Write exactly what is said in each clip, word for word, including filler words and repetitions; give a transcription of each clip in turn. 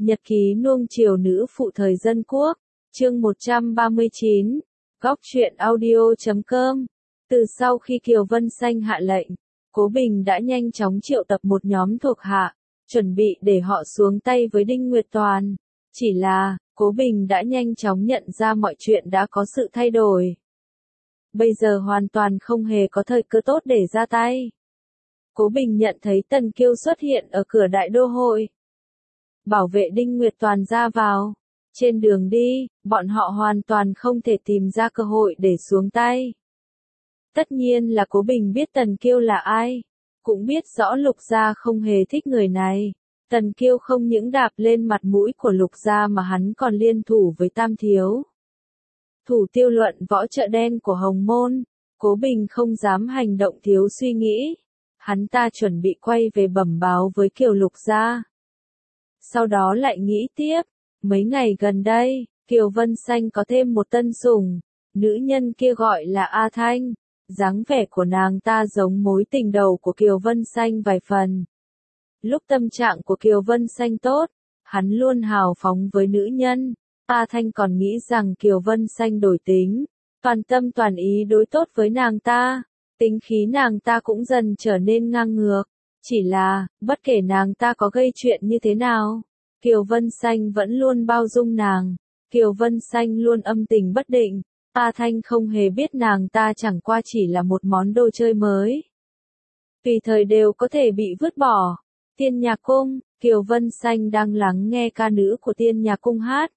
Nhật ký nuông chiều nữ phụ thời dân quốc, chương một trăm ba mươi chín, góc truyện audio chấm com. Từ sau khi Kiều Vân Xanh hạ lệnh, Cố Bình đã nhanh chóng triệu tập một nhóm thuộc hạ, chuẩn bị để họ xuống tay với Đinh Nguyệt Toàn. Chỉ là, Cố Bình đã nhanh chóng nhận ra mọi chuyện đã có sự thay đổi. Bây giờ hoàn toàn không hề có thời cơ tốt để ra tay. Cố Bình nhận thấy Tần Kiêu xuất hiện ở cửa đại đô hội. Bảo vệ Đinh Nguyệt Toàn ra vào. Trên đường đi, bọn họ hoàn toàn không thể tìm ra cơ hội để xuống tay. Tất nhiên là Cố Bình biết Tần Kiêu là ai, cũng biết rõ Lục Gia không hề thích người này. Tần Kiêu không những đạp lên mặt mũi của Lục Gia mà hắn còn liên thủ với Tam Thiếu. Thủ tiêu luận võ chợ đen của Hồng Môn, Cố Bình không dám hành động thiếu suy nghĩ. Hắn ta chuẩn bị quay về bẩm báo với Kiều Lục Gia. Sau đó lại nghĩ tiếp, mấy ngày gần đây, Kiều Vân Xanh có thêm một tân sủng, nữ nhân kia gọi là A Thanh, dáng vẻ của nàng ta giống mối tình đầu của Kiều Vân Xanh vài phần. Lúc tâm trạng của Kiều Vân Xanh tốt, hắn luôn hào phóng với nữ nhân, A Thanh còn nghĩ rằng Kiều Vân Xanh đổi tính, toàn tâm toàn ý đối tốt với nàng ta, tính khí nàng ta cũng dần trở nên ngang ngược. Chỉ là, bất kể nàng ta có gây chuyện như thế nào, Kiều Vân Xanh vẫn luôn bao dung nàng. Kiều Vân Xanh luôn âm tình bất định, A Thanh không hề biết nàng ta chẳng qua chỉ là một món đồ chơi mới. Tùy thời đều có thể bị vứt bỏ. Tiên Nhạc Cung, Kiều Vân Xanh đang lắng nghe ca nữ của Tiên Nhạc Cung hát.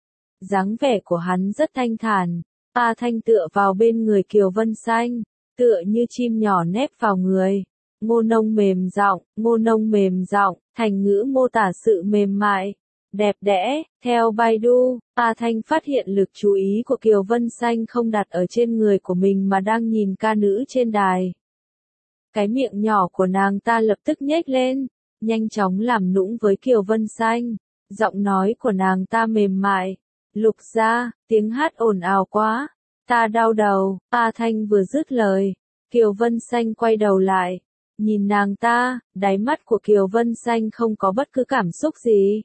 Dáng vẻ của hắn rất thanh thản, A Thanh tựa vào bên người Kiều Vân Xanh, tựa như chim nhỏ nép vào người. Ngô nông mềm giọng, ngô nông mềm giọng, thành ngữ mô tả sự mềm mại, đẹp đẽ. Theo Baidu, A Thanh phát hiện lực chú ý của Kiều Vân Xanh không đặt ở trên người của mình mà đang nhìn ca nữ trên đài. Cái miệng nhỏ của nàng ta lập tức nhếch lên, nhanh chóng làm nũng với Kiều Vân Xanh. Giọng nói của nàng ta mềm mại. Lục Gia, tiếng hát ồn ào quá, ta đau đầu. A Thanh vừa dứt lời, Kiều Vân Xanh quay đầu lại. Nhìn nàng ta, đáy mắt của Kiều Vân Xanh không có bất cứ cảm xúc gì.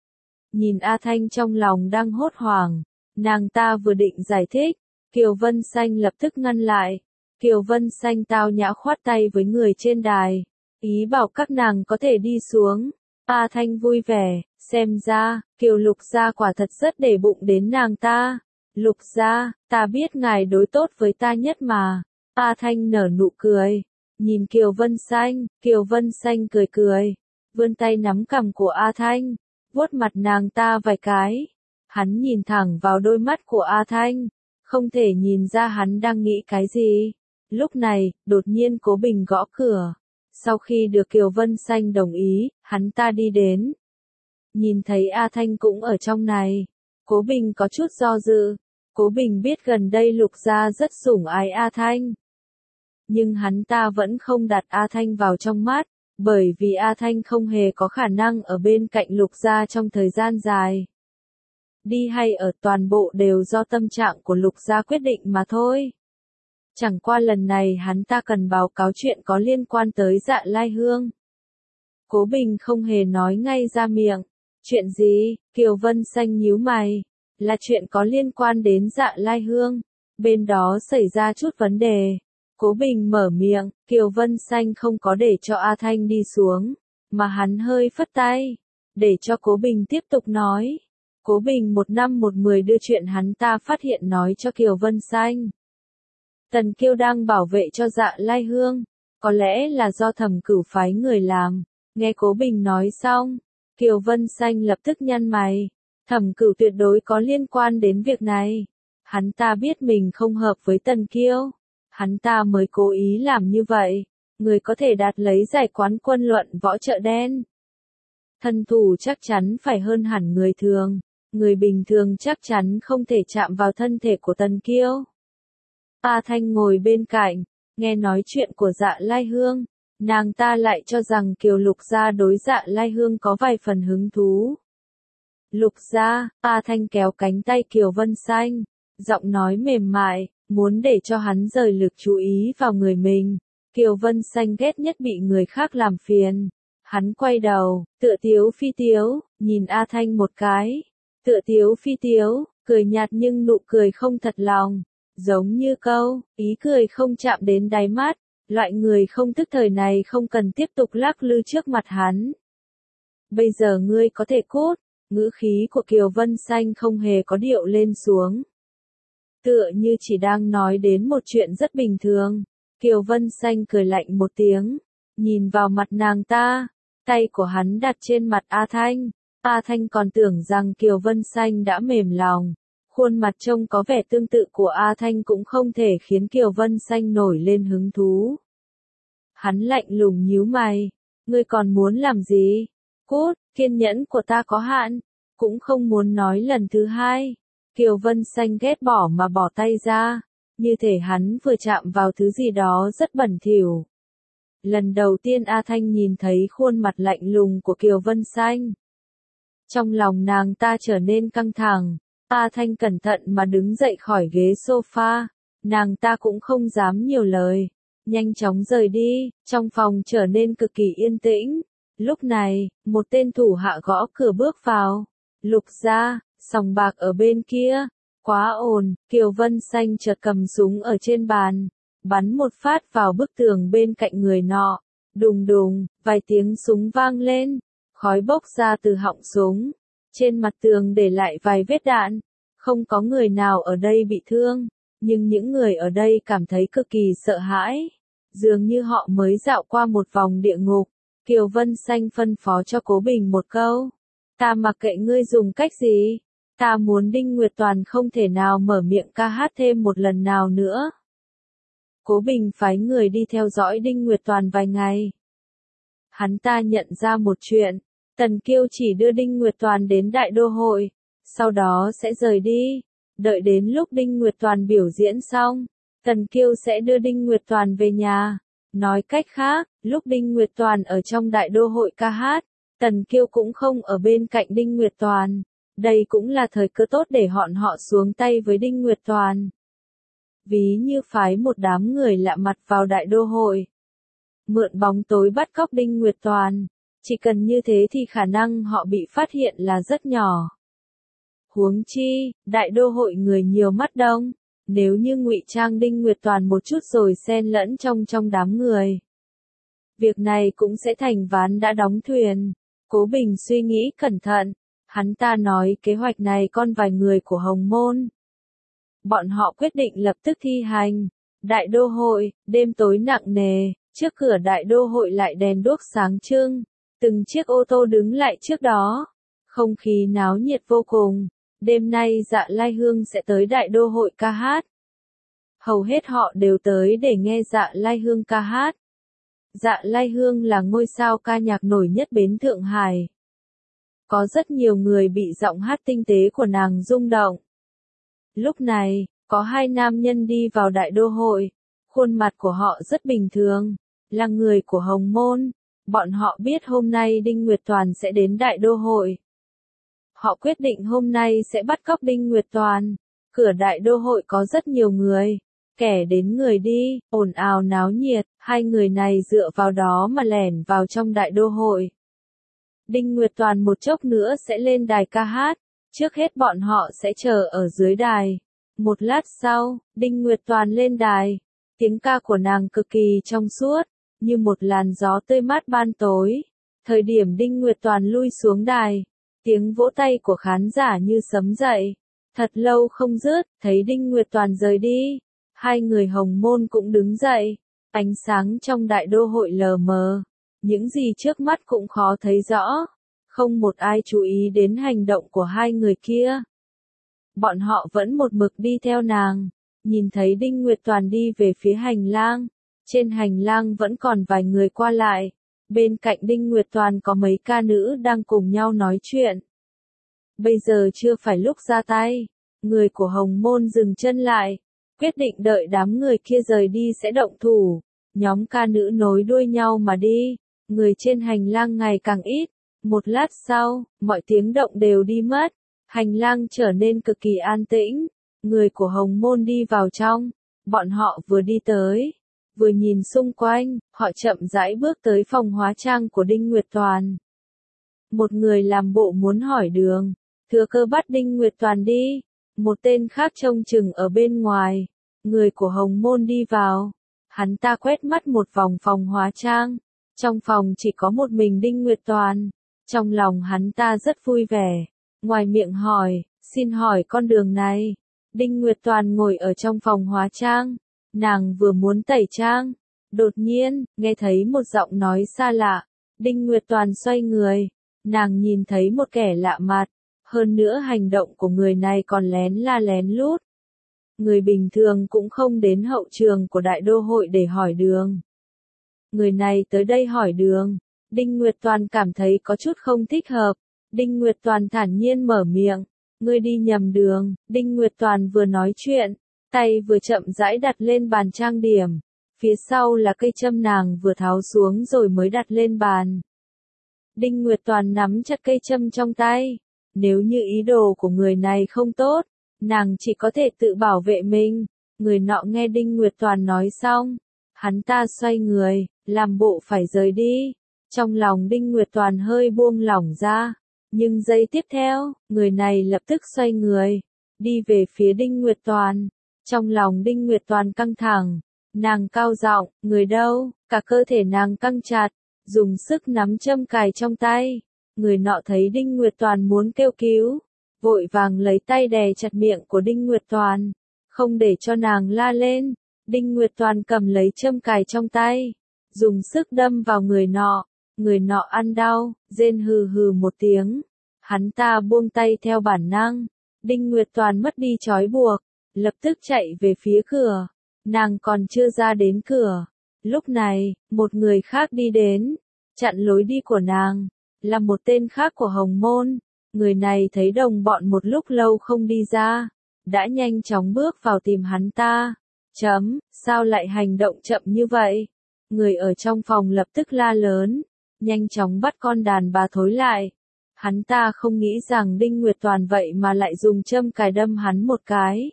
Nhìn A Thanh trong lòng đang hốt hoảng, nàng ta vừa định giải thích, Kiều Vân Xanh lập tức ngăn lại. Kiều Vân Xanh tao nhã khoát tay với người trên đài, ý bảo các nàng có thể đi xuống. A Thanh vui vẻ, xem ra, Kiều Lục Gia quả thật rất để bụng đến nàng ta. Lục Gia, ta biết ngài đối tốt với ta nhất mà. A Thanh nở nụ cười. Nhìn Kiều Vân Xanh, Kiều Vân Xanh cười cười, vươn tay nắm cằm của A Thanh, vuốt mặt nàng ta vài cái. Hắn nhìn thẳng vào đôi mắt của A Thanh, không thể nhìn ra hắn đang nghĩ cái gì. Lúc này, đột nhiên Cố Bình gõ cửa. Sau khi được Kiều Vân Xanh đồng ý, hắn ta đi đến. Nhìn thấy A Thanh cũng ở trong này, Cố Bình có chút do dự. Cố Bình biết gần đây Lục Gia rất sủng ái A Thanh. Nhưng hắn ta vẫn không đặt A Thanh vào trong mắt, bởi vì A Thanh không hề có khả năng ở bên cạnh Lục Gia trong thời gian dài. Đi hay ở toàn bộ đều do tâm trạng của Lục Gia quyết định mà thôi. Chẳng qua lần này hắn ta cần báo cáo chuyện có liên quan tới Dạ Lai Hương. Cố Bình không hề nói ngay ra miệng. Chuyện gì? Kiều Vân Xanh nhíu mày. Là chuyện có liên quan đến Dạ Lai Hương. Bên đó xảy ra chút vấn đề. Cố Bình mở miệng, Kiều Vân Xanh không có để cho A Thanh đi xuống, mà hắn hơi phất tay, để cho Cố Bình tiếp tục nói. Cố Bình một năm một mười đưa chuyện hắn ta phát hiện nói cho Kiều Vân Xanh. Tần Kiêu đang bảo vệ cho Dạ Lai Hương, có lẽ là do Thẩm Cửu phái người làm. Nghe Cố Bình nói xong, Kiều Vân Xanh lập tức nhăn mày. Thẩm Cửu tuyệt đối có liên quan đến việc này. Hắn ta biết mình không hợp với Tần Kiêu. Hắn ta mới cố ý làm như vậy, người có thể đạt lấy giải quán quân luận võ chợ đen. Thân thủ chắc chắn phải hơn hẳn người thường, người bình thường chắc chắn không thể chạm vào thân thể của Tần Kiêu. A Thanh ngồi bên cạnh, nghe nói chuyện của Dạ Lai Hương, nàng ta lại cho rằng Kiều Lục Gia đối Dạ Lai Hương có vài phần hứng thú. Lục Gia, A Thanh kéo cánh tay Kiều Vân Xanh, giọng nói mềm mại. Muốn để cho hắn rời lực chú ý vào người mình. Kiều Vân Xanh ghét nhất bị người khác làm phiền. Hắn quay đầu, tựa tiếu phi tiếu, nhìn A Thanh một cái. Tựa tiếu phi tiếu, cười nhạt nhưng nụ cười không thật lòng. Giống như câu, ý cười không chạm đến đáy mắt. Loại người không thức thời này không cần tiếp tục lắc lư trước mặt hắn. Bây giờ ngươi có thể cút. Ngữ khí của Kiều Vân Xanh không hề có điệu lên xuống. Tựa như chỉ đang nói đến một chuyện rất bình thường. Kiều Vân Xanh cười lạnh một tiếng. Nhìn vào mặt nàng ta. Tay của hắn đặt trên mặt A Thanh. A Thanh còn tưởng rằng Kiều Vân Xanh đã mềm lòng. Khuôn mặt trông có vẻ tương tự của A Thanh cũng không thể khiến Kiều Vân Xanh nổi lên hứng thú. Hắn lạnh lùng nhíu mày. Ngươi còn muốn làm gì? Cút, kiên nhẫn của ta có hạn. Cũng không muốn nói lần thứ hai. Kiều Vân Xanh ghét bỏ mà bỏ tay ra. Như thể hắn vừa chạm vào thứ gì đó rất bẩn thỉu. Lần đầu tiên A Thanh nhìn thấy khuôn mặt lạnh lùng của Kiều Vân Xanh. Trong lòng nàng ta trở nên căng thẳng. A Thanh cẩn thận mà đứng dậy khỏi ghế sofa. Nàng ta cũng không dám nhiều lời. Nhanh chóng rời đi, trong phòng trở nên cực kỳ yên tĩnh. Lúc này, một tên thủ hạ gõ cửa bước vào. Lục gia, sòng bạc ở bên kia. Quá ồn, Kiều Vân Xanh chợt cầm súng ở trên bàn. Bắn một phát vào bức tường bên cạnh người nọ. Đùng đùng, vài tiếng súng vang lên. Khói bốc ra từ họng súng. Trên mặt tường để lại vài vết đạn. Không có người nào ở đây bị thương. Nhưng những người ở đây cảm thấy cực kỳ sợ hãi. Dường như họ mới dạo qua một vòng địa ngục. Kiều Vân Xanh phân phó cho Cố Bình một câu. Ta mặc kệ ngươi dùng cách gì. Ta muốn Đinh Nguyệt Toàn không thể nào mở miệng ca hát thêm một lần nào nữa. Cố Bình phái người đi theo dõi Đinh Nguyệt Toàn vài ngày. Hắn ta nhận ra một chuyện. Tần Kiêu chỉ đưa Đinh Nguyệt Toàn đến Đại Đô Hội. Sau đó sẽ rời đi. Đợi đến lúc Đinh Nguyệt Toàn biểu diễn xong. Tần Kiêu sẽ đưa Đinh Nguyệt Toàn về nhà. Nói cách khác, lúc Đinh Nguyệt Toàn ở trong Đại Đô Hội ca hát, Tần Kiêu cũng không ở bên cạnh Đinh Nguyệt Toàn. Đây cũng là thời cơ tốt để họn họ xuống tay với Đinh Nguyệt Toàn. Ví như phái một đám người lạ mặt vào Đại Đô Hội. Mượn bóng tối bắt cóc Đinh Nguyệt Toàn. Chỉ cần như thế thì khả năng họ bị phát hiện là rất nhỏ. Huống chi, Đại Đô Hội người nhiều mắt đông. Nếu như ngụy trang Đinh Nguyệt Toàn một chút rồi xen lẫn trong trong đám người. Việc này cũng sẽ thành ván đã đóng thuyền. Cố Bình suy nghĩ cẩn thận. Hắn ta nói kế hoạch này con vài người của Hồng Môn. Bọn họ quyết định lập tức thi hành. Đại Đô Hội, đêm tối nặng nề, trước cửa Đại Đô Hội lại đèn đuốc sáng trưng. Từng chiếc ô tô đứng lại trước đó. Không khí náo nhiệt vô cùng. Đêm nay Dạ Lai Hương sẽ tới Đại Đô Hội ca hát. Hầu hết họ đều tới để nghe Dạ Lai Hương ca hát. Dạ Lai Hương là ngôi sao ca nhạc nổi nhất bến Thượng Hải. Có rất nhiều người bị giọng hát tinh tế của nàng rung động. Lúc này, có hai nam nhân đi vào Đại Đô Hội. Khuôn mặt của họ rất bình thường. Là người của Hồng Môn. Bọn họ biết hôm nay Đinh Nguyệt Toàn sẽ đến Đại Đô Hội. Họ quyết định hôm nay sẽ bắt cóc Đinh Nguyệt Toàn. Cửa Đại Đô Hội có rất nhiều người. Kẻ đến người đi, ồn ào náo nhiệt. Hai người này dựa vào đó mà lẻn vào trong Đại Đô Hội. Đinh Nguyệt Toàn một chốc nữa sẽ lên đài ca hát. Trước hết bọn họ sẽ chờ ở dưới đài. Một lát sau, Đinh Nguyệt Toàn lên đài. Tiếng ca của nàng cực kỳ trong suốt. Như một làn gió tươi mát ban tối. Thời điểm Đinh Nguyệt Toàn lui xuống đài. Tiếng vỗ tay của khán giả như sấm dậy. Thật lâu không dứt, thấy Đinh Nguyệt Toàn rời đi. Hai người Hồng Môn cũng đứng dậy. Ánh sáng trong Đại Đô Hội lờ mờ. Những gì trước mắt cũng khó thấy rõ. Không một ai chú ý đến hành động của hai người kia. Bọn họ vẫn một mực đi theo nàng. Nhìn thấy Đinh Nguyệt Toàn đi về phía hành lang. Trên hành lang vẫn còn vài người qua lại. Bên cạnh Đinh Nguyệt Toàn có mấy ca nữ đang cùng nhau nói chuyện. Bây giờ chưa phải lúc ra tay. Người của Hồng Môn dừng chân lại. Quyết định đợi đám người kia rời đi sẽ động thủ. Nhóm ca nữ nối đuôi nhau mà đi. Người trên hành lang ngày càng ít. Một lát sau, mọi tiếng động đều đi mất. Hành lang trở nên cực kỳ an tĩnh. Người của Hồng Môn đi vào trong. Bọn họ vừa đi tới. vừa nhìn xung quanh, họ chậm rãi bước tới phòng hóa trang của Đinh Nguyệt Toàn. Một người làm bộ muốn hỏi đường, thừa cơ bắt Đinh Nguyệt Toàn đi, một tên khác trông chừng ở bên ngoài, người của Hồng Môn đi vào. Hắn ta quét mắt một vòng phòng hóa trang, trong phòng chỉ có một mình Đinh Nguyệt Toàn, trong lòng hắn ta rất vui vẻ, ngoài miệng hỏi, xin hỏi con đường này. Đinh Nguyệt Toàn ngồi ở trong phòng hóa trang, nàng vừa muốn tẩy trang, đột nhiên, nghe thấy một giọng nói xa lạ, Đinh Nguyệt Toàn xoay người, nàng nhìn thấy một kẻ lạ mặt, hơn nữa hành động của người này còn lén la lén lút. Người bình thường cũng không đến hậu trường của đại đô hội để hỏi đường. Người này tới đây hỏi đường, Đinh Nguyệt Toàn cảm thấy có chút không thích hợp, Đinh Nguyệt Toàn thản nhiên mở miệng, ngươi đi nhầm đường. Đinh Nguyệt Toàn vừa nói chuyện, tay vừa chậm rãi đặt lên bàn trang điểm, phía sau là cây châm nàng vừa tháo xuống rồi mới đặt lên bàn. Đinh Nguyệt Toàn nắm chặt cây châm trong tay, nếu như ý đồ của người này không tốt, nàng chỉ có thể tự bảo vệ mình. Người nọ nghe Đinh Nguyệt Toàn nói xong, hắn ta xoay người, làm bộ phải rời đi. Trong lòng Đinh Nguyệt Toàn hơi buông lỏng ra, nhưng giây tiếp theo, người này lập tức xoay người, đi về phía Đinh Nguyệt Toàn. Trong lòng Đinh Nguyệt Toàn căng thẳng, nàng cao giọng, người đâu, cả cơ thể nàng căng chặt, dùng sức nắm châm cài trong tay. Người nọ thấy Đinh Nguyệt Toàn muốn kêu cứu, vội vàng lấy tay đè chặt miệng của Đinh Nguyệt Toàn, không để cho nàng la lên. Đinh Nguyệt Toàn cầm lấy châm cài trong tay, dùng sức đâm vào người nọ, người nọ ăn đau, rên hừ hừ một tiếng. Hắn ta buông tay theo bản năng, Đinh Nguyệt Toàn mất đi trói buộc, lập tức chạy về phía cửa, nàng còn chưa ra đến cửa. Lúc này, một người khác đi đến, chặn lối đi của nàng, là một tên khác của Hồng Môn. Người này thấy đồng bọn một lúc lâu không đi ra, đã nhanh chóng bước vào tìm hắn ta. Chấm, sao lại hành động chậm như vậy? Người ở trong phòng lập tức la lớn, nhanh chóng bắt con đàn bà thối lại. Hắn ta không nghĩ rằng Đinh Nguyệt Toàn vậy mà lại dùng châm cài đâm hắn một cái.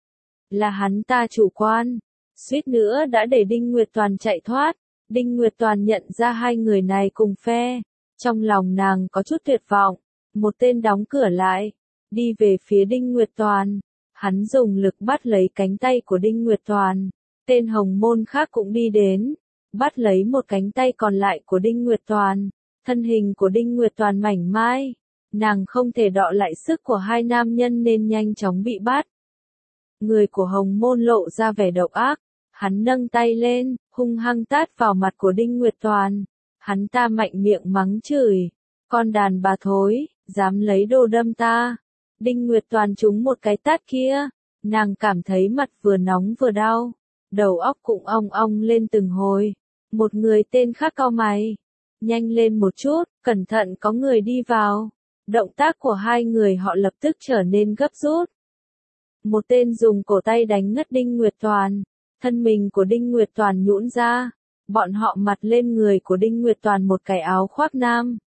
Là hắn ta chủ quan, suýt nữa đã để Đinh Nguyệt Toàn chạy thoát. Đinh Nguyệt Toàn nhận ra hai người này cùng phe, trong lòng nàng có chút tuyệt vọng. Một tên đóng cửa lại, đi về phía Đinh Nguyệt Toàn. Hắn dùng lực bắt lấy cánh tay của Đinh Nguyệt Toàn. Tên Hồng Môn khác cũng đi đến, bắt lấy một cánh tay còn lại của Đinh Nguyệt Toàn. Thân hình của Đinh Nguyệt Toàn mảnh mai, nàng không thể đọ lại sức của hai nam nhân nên nhanh chóng bị bắt. Người của Hồng Môn lộ ra vẻ độc ác, hắn nâng tay lên, hung hăng tát vào mặt của Đinh Nguyệt Toàn. Hắn ta mạnh miệng mắng chửi, con đàn bà thối, dám lấy đồ đâm ta. Đinh Nguyệt Toàn trúng một cái tát kia, nàng cảm thấy mặt vừa nóng vừa đau, đầu óc cũng ong ong lên từng hồi. Một người tên khác cau mày, nhanh lên một chút, cẩn thận có người đi vào. Động tác của hai người họ lập tức trở nên gấp rút. Một tên dùng cổ tay đánh ngất Đinh Nguyệt Toàn, thân mình của Đinh Nguyệt Toàn nhũn ra, bọn họ mặt lên người của Đinh Nguyệt Toàn một cái áo khoác nam.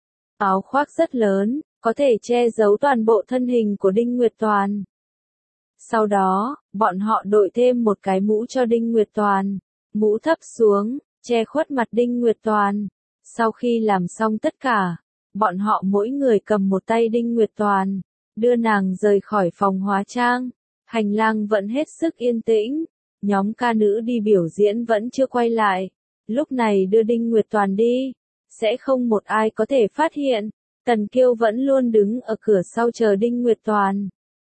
Áo khoác rất lớn, có thể che giấu toàn bộ thân hình của Đinh Nguyệt Toàn. Sau đó, bọn họ đội thêm một cái mũ cho Đinh Nguyệt Toàn, mũ thấp xuống, che khuất mặt Đinh Nguyệt Toàn. Sau khi làm xong tất cả, bọn họ mỗi người cầm một tay Đinh Nguyệt Toàn, đưa nàng rời khỏi phòng hóa trang. Hành lang vẫn hết sức yên tĩnh, nhóm ca nữ đi biểu diễn vẫn chưa quay lại. Lúc này đưa Đinh Nguyệt Toàn đi, sẽ không một ai có thể phát hiện. Tần Kiêu vẫn luôn đứng ở cửa sau chờ Đinh Nguyệt Toàn.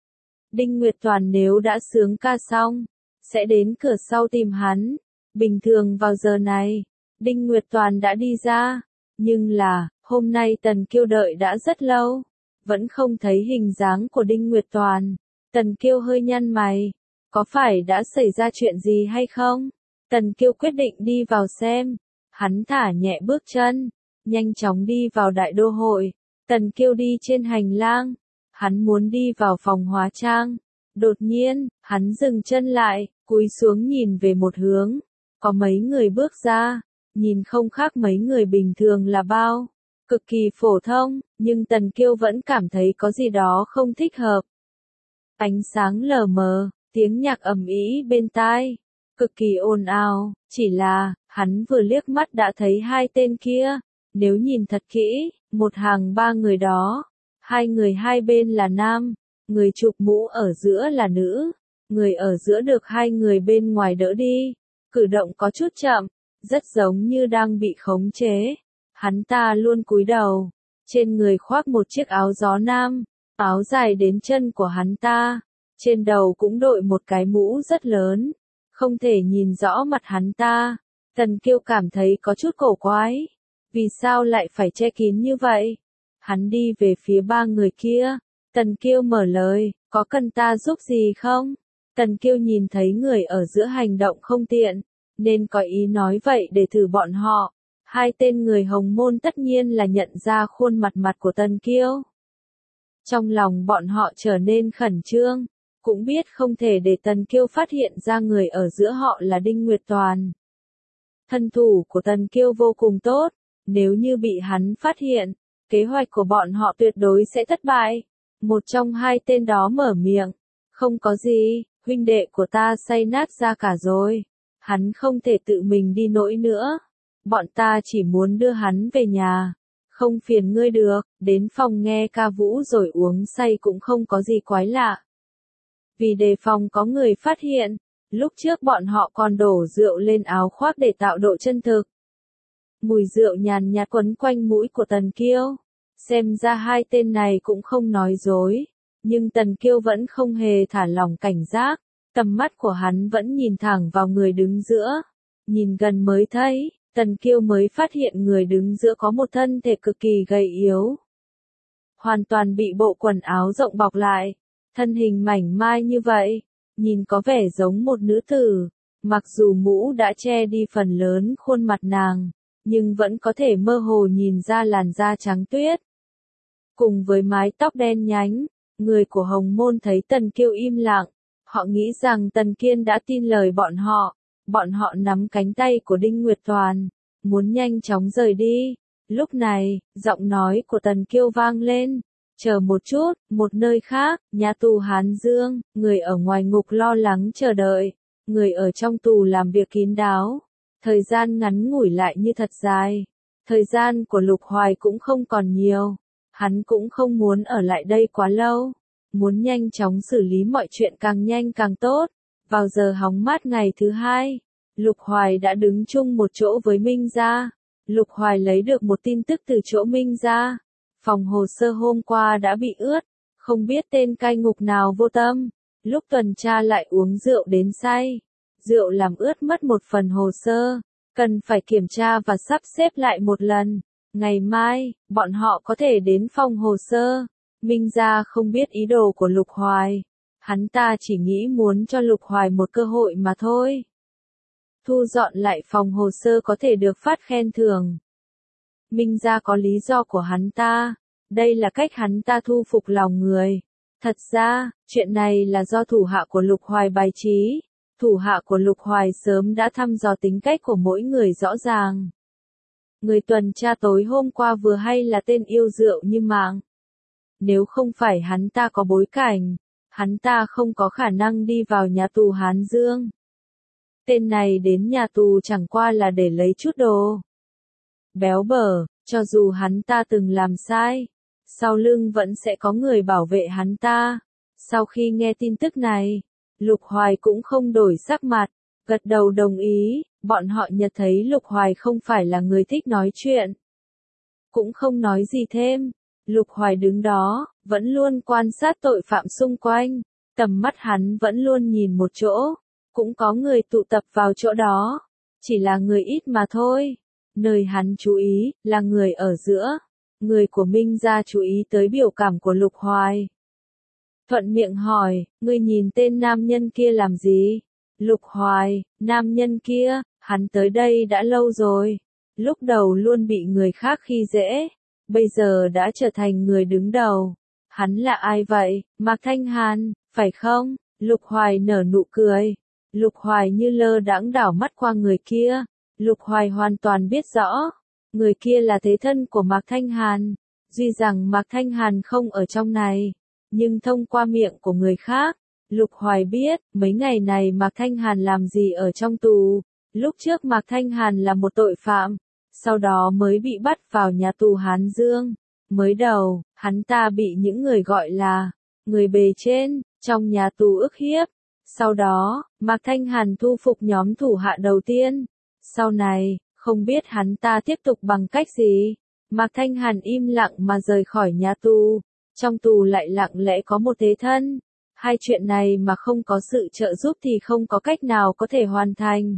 Đinh Nguyệt Toàn nếu đã sướng ca xong, sẽ đến cửa sau tìm hắn. Bình thường vào giờ này, Đinh Nguyệt Toàn đã đi ra, nhưng là, hôm nay Tần Kiêu đợi đã rất lâu, vẫn không thấy hình dáng của Đinh Nguyệt Toàn. Tần Kiêu hơi nhăn mày, có phải đã xảy ra chuyện gì hay không? Tần Kiêu quyết định đi vào xem. Hắn thả nhẹ bước chân, nhanh chóng đi vào đại đô hội. Tần Kiêu đi trên hành lang, hắn muốn đi vào phòng hóa trang. Đột nhiên, hắn dừng chân lại, cúi xuống nhìn về một hướng. Có mấy người bước ra, nhìn không khác mấy người bình thường là bao. Cực kỳ phổ thông, nhưng Tần Kiêu vẫn cảm thấy có gì đó không thích hợp. Ánh sáng lờ mờ, tiếng nhạc ầm ĩ bên tai. cực kỳ ồn ào, chỉ là, hắn vừa liếc mắt đã thấy hai tên kia, nếu nhìn thật kỹ, một hàng ba người đó, hai người hai bên là nam, người chụp mũ ở giữa là nữ, người ở giữa được hai người bên ngoài đỡ đi, cử động có chút chậm, rất giống như đang bị khống chế. Hắn ta luôn cúi đầu, trên người khoác một chiếc áo gió nam, áo dài đến chân của hắn ta, trên đầu cũng đội một cái mũ rất lớn, không thể nhìn rõ mặt hắn ta. Tần Kiêu cảm thấy có chút cổ quái, vì sao lại phải che kín như vậy? Hắn đi về phía ba người kia, Tần Kiêu mở lời, có cần ta giúp gì không? Tần Kiêu nhìn thấy người ở giữa hành động không tiện, nên có ý nói vậy để thử bọn họ. Hai tên người Hồng Môn tất nhiên là nhận ra khuôn mặt mặt của Tần Kiêu. Trong lòng bọn họ trở nên khẩn trương, cũng biết không thể để Tần Kiêu phát hiện ra người ở giữa họ là Đinh Nguyệt Toàn. Thân thủ của Tần Kiêu vô cùng tốt, nếu như bị hắn phát hiện, kế hoạch của bọn họ tuyệt đối sẽ thất bại. Một trong hai tên đó mở miệng, không có gì, huynh đệ của ta say nát ra cả rồi, hắn không thể tự mình đi nổi nữa. Bọn ta chỉ muốn đưa hắn về nhà, không phiền ngươi được, đến phòng nghe ca vũ rồi uống say cũng không có gì quái lạ. Vì đề phòng có người phát hiện, lúc trước bọn họ còn đổ rượu lên áo khoác để tạo độ chân thực. Mùi rượu nhàn nhạt quấn quanh mũi của Tần Kiêu, xem ra hai tên này cũng không nói dối, nhưng Tần Kiêu vẫn không hề thả lỏng cảnh giác, tầm mắt của hắn vẫn nhìn thẳng vào người đứng giữa, nhìn gần mới thấy. Tần Kiêu mới phát hiện người đứng giữa có một thân thể cực kỳ gầy yếu. Hoàn toàn bị bộ quần áo rộng bọc lại, thân hình mảnh mai như vậy, nhìn có vẻ giống một nữ tử, mặc dù mũ đã che đi phần lớn khuôn mặt nàng, nhưng vẫn có thể mơ hồ nhìn ra làn da trắng tuyết. Cùng với mái tóc đen nhánh, người của Hồng Môn thấy Tần Kiêu im lặng, họ nghĩ rằng Tần Kiên đã tin lời bọn họ. Bọn họ nắm cánh tay của Đinh Nguyệt Toàn, muốn nhanh chóng rời đi. Lúc này, giọng nói của Tần Kiêu vang lên, chờ một chút, một nơi khác, nhà tù Hán Dương, người ở ngoài ngục lo lắng chờ đợi, người ở trong tù làm việc kín đáo. Thời gian ngắn ngủi lại như thật dài, thời gian của Lục Hoài cũng không còn nhiều, hắn cũng không muốn ở lại đây quá lâu, muốn nhanh chóng xử lý mọi chuyện càng nhanh càng tốt. Vào giờ hóng mát ngày thứ hai, Lục Hoài đã đứng chung một chỗ với Minh Gia. Lục Hoài lấy được một tin tức từ chỗ Minh Gia. Phòng hồ sơ hôm qua đã bị ướt, không biết tên cai ngục nào vô tâm. Lúc tuần tra lại uống rượu đến say. Rượu làm ướt mất một phần hồ sơ, cần phải kiểm tra và sắp xếp lại một lần. Ngày mai, bọn họ có thể đến phòng hồ sơ. Minh Gia không biết ý đồ của Lục Hoài. Hắn ta chỉ nghĩ muốn cho Lục Hoài một cơ hội mà thôi. Thu dọn lại phòng hồ sơ có thể được phát khen thưởng. Minh Gia có lý do của hắn ta. Đây là cách hắn ta thu phục lòng người. Thật ra, chuyện này là do thủ hạ của Lục Hoài bày trí. Thủ hạ của Lục Hoài sớm đã thăm dò tính cách của mỗi người rõ ràng. Người tuần tra tối hôm qua vừa hay là tên yêu rượu như mạng. Nếu không phải hắn ta có bối cảnh, hắn ta không có khả năng đi vào nhà tù Hán Dương. Tên này đến nhà tù chẳng qua là để lấy chút đồ. Béo bở, cho dù hắn ta từng làm sai, sau lưng vẫn sẽ có người bảo vệ hắn ta. Sau khi nghe tin tức này, Lục Hoài cũng không đổi sắc mặt, gật đầu đồng ý, bọn họ nhận thấy Lục Hoài không phải là người thích nói chuyện. Cũng không nói gì thêm, Lục Hoài đứng đó, vẫn luôn quan sát tội phạm xung quanh, tầm mắt hắn vẫn luôn nhìn một chỗ, cũng có người tụ tập vào chỗ đó, chỉ là người ít mà thôi. Nơi hắn chú ý, là người ở giữa, người của Minh Gia chú ý tới biểu cảm của Lục Hoài. Thuận miệng hỏi, ngươi nhìn tên nam nhân kia làm gì? Lục Hoài, nam nhân kia, hắn tới đây đã lâu rồi, lúc đầu luôn bị người khác khi dễ, bây giờ đã trở thành người đứng đầu. Hắn là ai vậy? Mạc Thanh Hàn, phải không? Lục Hoài nở nụ cười. Lục Hoài như lơ đãng đảo mắt qua người kia. Lục Hoài hoàn toàn biết rõ, người kia là thế thân của Mạc Thanh Hàn. Duy rằng Mạc Thanh Hàn không ở trong này, nhưng thông qua miệng của người khác, Lục Hoài biết, mấy ngày này Mạc Thanh Hàn làm gì ở trong tù. Lúc trước Mạc Thanh Hàn là một tội phạm, sau đó mới bị bắt vào nhà tù Hán Dương. Mới đầu, hắn ta bị những người gọi là người bề trên, trong nhà tù ức hiếp. Sau đó, Mạc Thanh Hàn thu phục nhóm thủ hạ đầu tiên. Sau này, không biết hắn ta tiếp tục bằng cách gì. Mạc Thanh Hàn im lặng mà rời khỏi nhà tù. Trong tù lại lặng lẽ có một thế thân. Hai chuyện này mà không có sự trợ giúp thì không có cách nào có thể hoàn thành.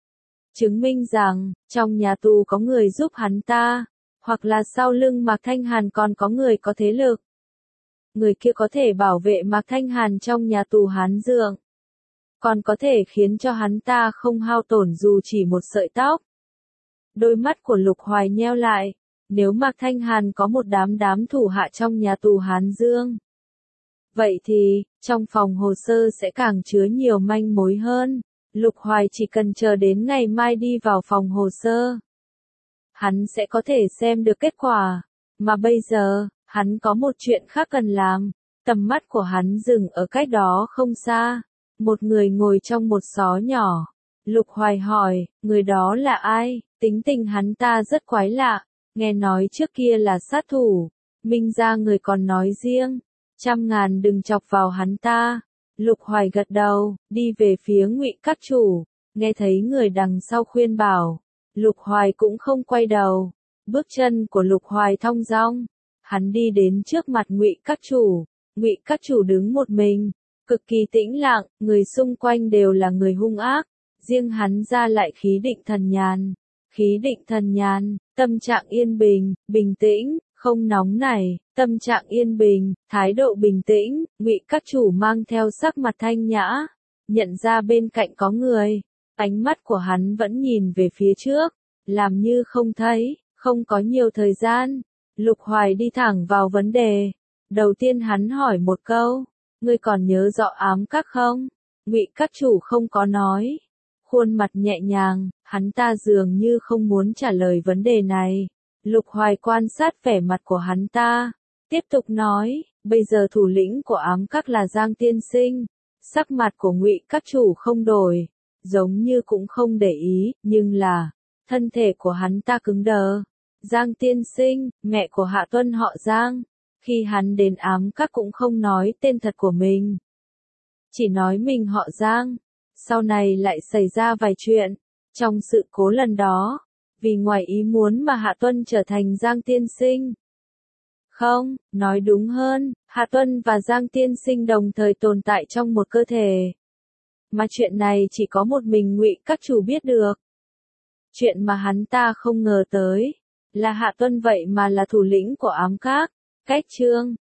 Chứng minh rằng, trong nhà tù có người giúp hắn ta, hoặc là sau lưng Mạc Thanh Hàn còn có người có thế lực. Người kia có thể bảo vệ Mạc Thanh Hàn trong nhà tù Hán Dương. Còn có thể khiến cho hắn ta không hao tổn dù chỉ một sợi tóc. Đôi mắt của Lục Hoài nheo lại. Nếu Mạc Thanh Hàn có một đám đám thủ hạ trong nhà tù Hán Dương, vậy thì, trong phòng hồ sơ sẽ càng chứa nhiều manh mối hơn. Lục Hoài chỉ cần chờ đến ngày mai đi vào phòng hồ sơ. Hắn sẽ có thể xem được kết quả. Mà bây giờ, hắn có một chuyện khác cần làm. Tầm mắt của hắn dừng ở cách đó không xa. Một người ngồi trong một xó nhỏ. Lục Hoài hỏi, người đó là ai? Tính tình hắn ta rất quái lạ. Nghe nói trước kia là sát thủ. Minh ra người còn nói riêng. Trăm ngàn đừng chọc vào hắn ta. Lục Hoài gật đầu, đi về phía Ngụy Các Chủ. Nghe thấy người đằng sau khuyên bảo. Lục Hoài cũng không quay đầu. Bước chân của Lục Hoài thong dong. Hắn đi đến trước mặt Ngụy Các Chủ. Ngụy Các Chủ đứng một mình. Cực kỳ tĩnh lặng, người xung quanh đều là người hung ác. Riêng hắn ra lại khí định thần nhàn. Khí định thần nhàn, tâm trạng yên bình, bình tĩnh, không nóng nảy, tâm trạng yên bình, thái độ bình tĩnh. Ngụy Các Chủ mang theo sắc mặt thanh nhã, nhận ra bên cạnh có người, ánh mắt của hắn vẫn nhìn về phía trước, làm như không thấy. Không có nhiều thời gian, Lục Hoài đi thẳng vào vấn đề. Đầu tiên hắn hỏi một câu, ngươi còn nhớ rõ ám các không? Ngụy Các Chủ không có nói. Khuôn mặt nhẹ nhàng, hắn ta dường như không muốn trả lời vấn đề này. Lục Hoài quan sát vẻ mặt của hắn ta, tiếp tục nói, bây giờ thủ lĩnh của ám các là Giang Tiên Sinh. Sắc mặt của Ngụy Các Chủ không đổi, giống như cũng không để ý, nhưng là, thân thể của hắn ta cứng đờ. Giang Tiên Sinh, mẹ của Hạ Tuân họ Giang, khi hắn đến ám các cũng không nói tên thật của mình. Chỉ nói mình họ Giang. Sau này lại xảy ra vài chuyện. Trong sự cố lần đó, vì ngoài ý muốn mà Hạ Tuân trở thành Giang Tiên Sinh. Không, nói đúng hơn, Hạ Tuân và Giang Tiên Sinh đồng thời tồn tại trong một cơ thể. Mà chuyện này chỉ có một mình Ngụy Các Chủ biết được. Chuyện mà hắn ta không ngờ tới, là Hạ Tuân vậy mà là thủ lĩnh của ám các. Cách chương